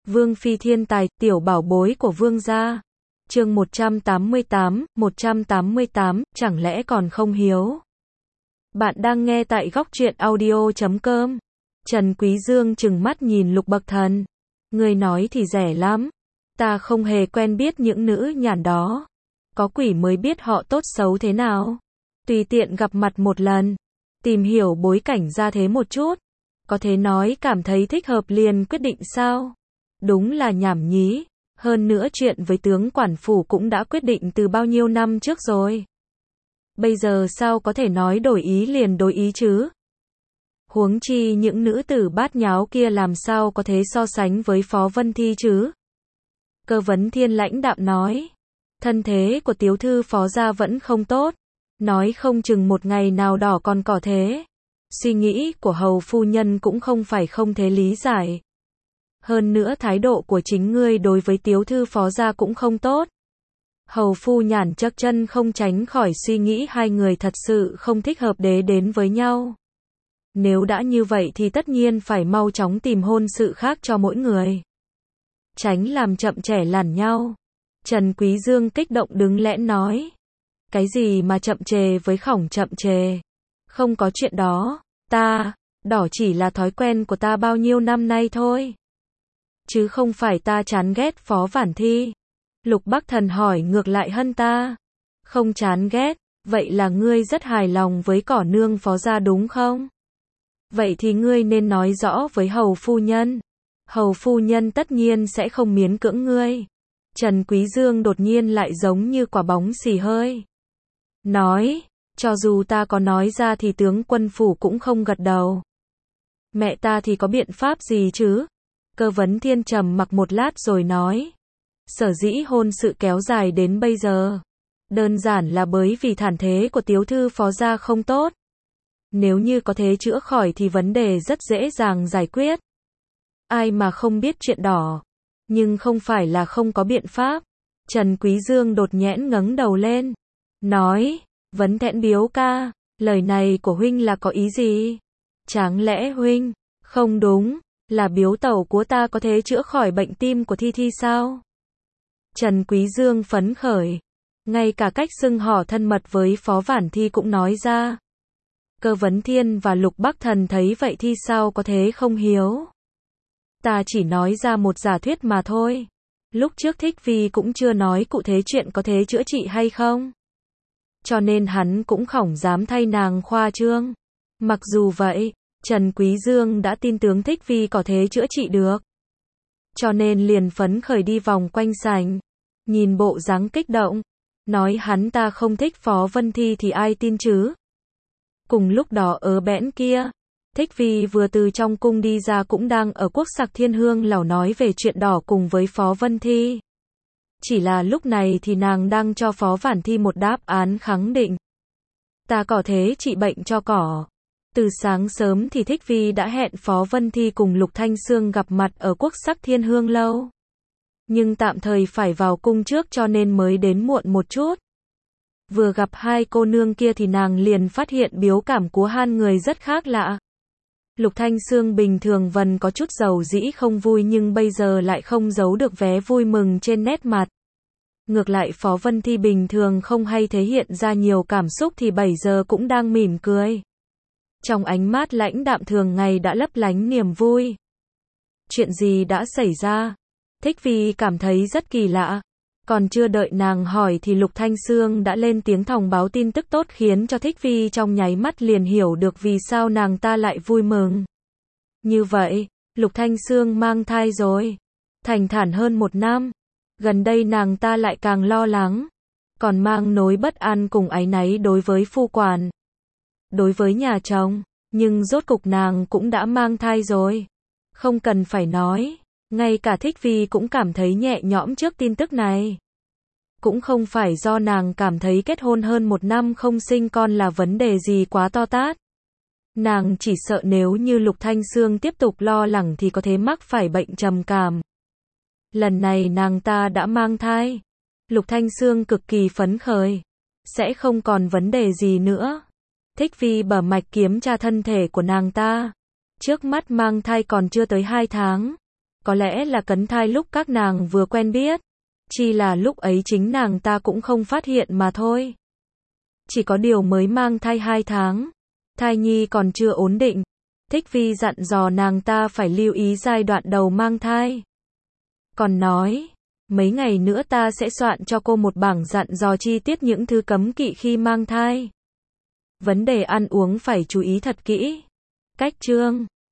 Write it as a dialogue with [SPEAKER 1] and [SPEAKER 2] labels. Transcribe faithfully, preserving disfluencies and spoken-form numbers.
[SPEAKER 1] Vương phi thiên tài, tiểu bảo bối của vương gia. Chương một trăm tám mươi tám, một trăm tám mươi tám, chẳng lẽ còn không hiếu. Bạn đang nghe tại góc truyện audio chấm com. Trần Quý Dương trừng mắt nhìn Lục Bậc Thần. Ngươi nói thì rẻ lắm. Ta không hề quen biết những nữ nhản đó. Có quỷ mới biết họ tốt xấu thế nào. Tùy tiện gặp mặt một lần. Tìm hiểu bối cảnh ra thế một chút. Có thể nói cảm thấy thích hợp liền quyết định sao? Đúng là nhảm nhí. Hơn nữa chuyện với tướng quản phủ cũng đã quyết định từ bao nhiêu năm trước rồi. Bây giờ sao có thể nói đổi ý liền đổi ý chứ? Huống chi những nữ tử bát nháo kia làm sao có thể so sánh với Phó Vân Thi chứ? Cơ Vấn Thiên lãnh đạm nói. Thân thế của tiểu thư Phó gia vẫn không tốt. Nói không chừng một ngày nào đỏ còn cỏ thế. Suy nghĩ của hầu phu nhân cũng không phải không thể lý giải. Hơn nữa thái độ của chính ngươi đối với tiểu thư Phó gia cũng không tốt. Hầu phu nhàn chấc chân không tránh khỏi suy nghĩ hai người thật sự không thích hợp để đến với nhau. Nếu đã như vậy thì tất nhiên phải mau chóng tìm hôn sự khác cho mỗi người. Tránh làm chậm trễ làn nhau. Trần Quý Dương kích động đứng lẽ nói. Cái gì mà chậm trễ với khổng chậm trễ? Không có chuyện đó. Ta, đỏ chỉ là thói quen của ta bao nhiêu năm nay thôi. Chứ không phải ta chán ghét Phó Vãn Thi. Lục Bắc Thần hỏi ngược lại Hân ta. Không chán ghét, vậy là ngươi rất hài lòng với cỏ nương Phó gia đúng không? Vậy thì ngươi nên nói rõ với hầu phu nhân. Hầu phu nhân tất nhiên sẽ không miễn cưỡng ngươi. Trần Quý Dương đột nhiên lại giống như quả bóng xì hơi. Nói, cho dù ta có nói ra thì tướng quân phủ cũng không gật đầu. Mẹ ta thì có biện pháp gì chứ? Cơ Vấn Thiên trầm mặc một lát rồi nói. Sở dĩ hôn sự kéo dài đến bây giờ. Đơn giản là bởi vì thản thế của tiểu thư Phó gia không tốt. Nếu như có thể chữa khỏi thì vấn đề rất dễ dàng giải quyết. Ai mà không biết chuyện đỏ. Nhưng không phải là không có biện pháp. Trần Quý Dương đột nhẽn ngẩng đầu lên. Nói, Vấn Thẹn Biếu ca, lời này của huynh là có ý gì? Chẳng lẽ huynh, không đúng, là biếu tẩu của ta có thể chữa khỏi bệnh tim của Thi Thi sao? Trần Quý Dương phấn khởi. Ngay cả cách xưng hò thân mật với Phó Vãn Thi cũng nói ra. Cơ Vấn Thiên và Lục Bắc Thần thấy vậy thì sao có thể không hiếu. Ta chỉ nói ra một giả thuyết mà thôi. Lúc trước Thích Vi cũng chưa nói cụ thể chuyện có thể chữa trị hay không. Cho nên hắn cũng không dám thay nàng khoa trương. Mặc dù vậy, Trần Quý Dương đã tin tướng Thích Vi có thể chữa trị được. Cho nên liền phấn khởi đi vòng quanh sảnh. Nhìn bộ dáng kích động. Nói hắn ta không thích Phó Vân Thi thì ai tin chứ. Cùng lúc đó ở bẽn kia, Thích Vi vừa từ trong cung đi ra cũng đang ở Quốc Sặc Thiên Hương lảo nói về chuyện đỏ cùng với Phó Vân Thi. Chỉ là lúc này thì nàng đang cho Phó Vãn Thi một đáp án khẳng định. Ta có thể trị bệnh cho cỏ. Từ sáng sớm thì Thích Vi đã hẹn Phó Vân Thi cùng Lục Thanh Sương gặp mặt ở Quốc Sặc Thiên Hương lâu. Nhưng tạm thời phải vào cung trước cho nên mới đến muộn một chút. Vừa gặp hai cô nương kia thì nàng liền phát hiện biểu cảm của hai người rất khác lạ. Lục Thanh Sương bình thường vẫn có chút dầu dĩ không vui nhưng bây giờ lại không giấu được vẻ vui mừng trên nét mặt. Ngược lại Phó Vân Thi bình thường không hay thể hiện ra nhiều cảm xúc thì bây giờ cũng đang mỉm cười. Trong ánh mắt lãnh đạm thường ngày đã lấp lánh niềm vui. Chuyện gì đã xảy ra? Thích Vi cảm thấy rất kỳ lạ. Còn chưa đợi nàng hỏi thì Lục Thanh Sương đã lên tiếng thông báo tin tức tốt khiến cho Thích Vi trong nháy mắt liền hiểu được vì sao nàng ta lại vui mừng. Như vậy, Lục Thanh Sương mang thai rồi. Thành thản hơn một năm. Gần đây nàng ta lại càng lo lắng. Còn mang nỗi bất an cùng áy náy đối với phu quản. Đối với nhà chồng. Nhưng rốt cục nàng cũng đã mang thai rồi. Không cần phải nói. Ngay cả Thích Vi cũng cảm thấy nhẹ nhõm trước tin tức này. Cũng không phải do nàng cảm thấy kết hôn hơn một năm không sinh con là vấn đề gì quá to tát. Nàng chỉ sợ nếu như Lục Thanh Sương tiếp tục lo lắng thì có thể mắc phải bệnh trầm cảm. Lần này nàng ta đã mang thai. Lục Thanh Sương cực kỳ phấn khởi. Sẽ không còn vấn đề gì nữa. Thích Vi bở mạch kiểm tra thân thể của nàng ta. Trước mắt mang thai còn chưa tới hai tháng. Có lẽ là cấn thai lúc các nàng vừa quen biết. Chỉ là lúc ấy chính nàng ta cũng không phát hiện mà thôi. Chỉ có điều mới mang thai hai tháng. Thai nhi còn chưa ổn định. Thích Phi dặn dò nàng ta phải lưu ý giai đoạn đầu mang thai. Còn nói, mấy ngày nữa ta sẽ soạn cho cô một bảng dặn dò chi tiết những thứ cấm kỵ khi mang thai. Vấn đề ăn uống phải chú ý thật kỹ. Cách chương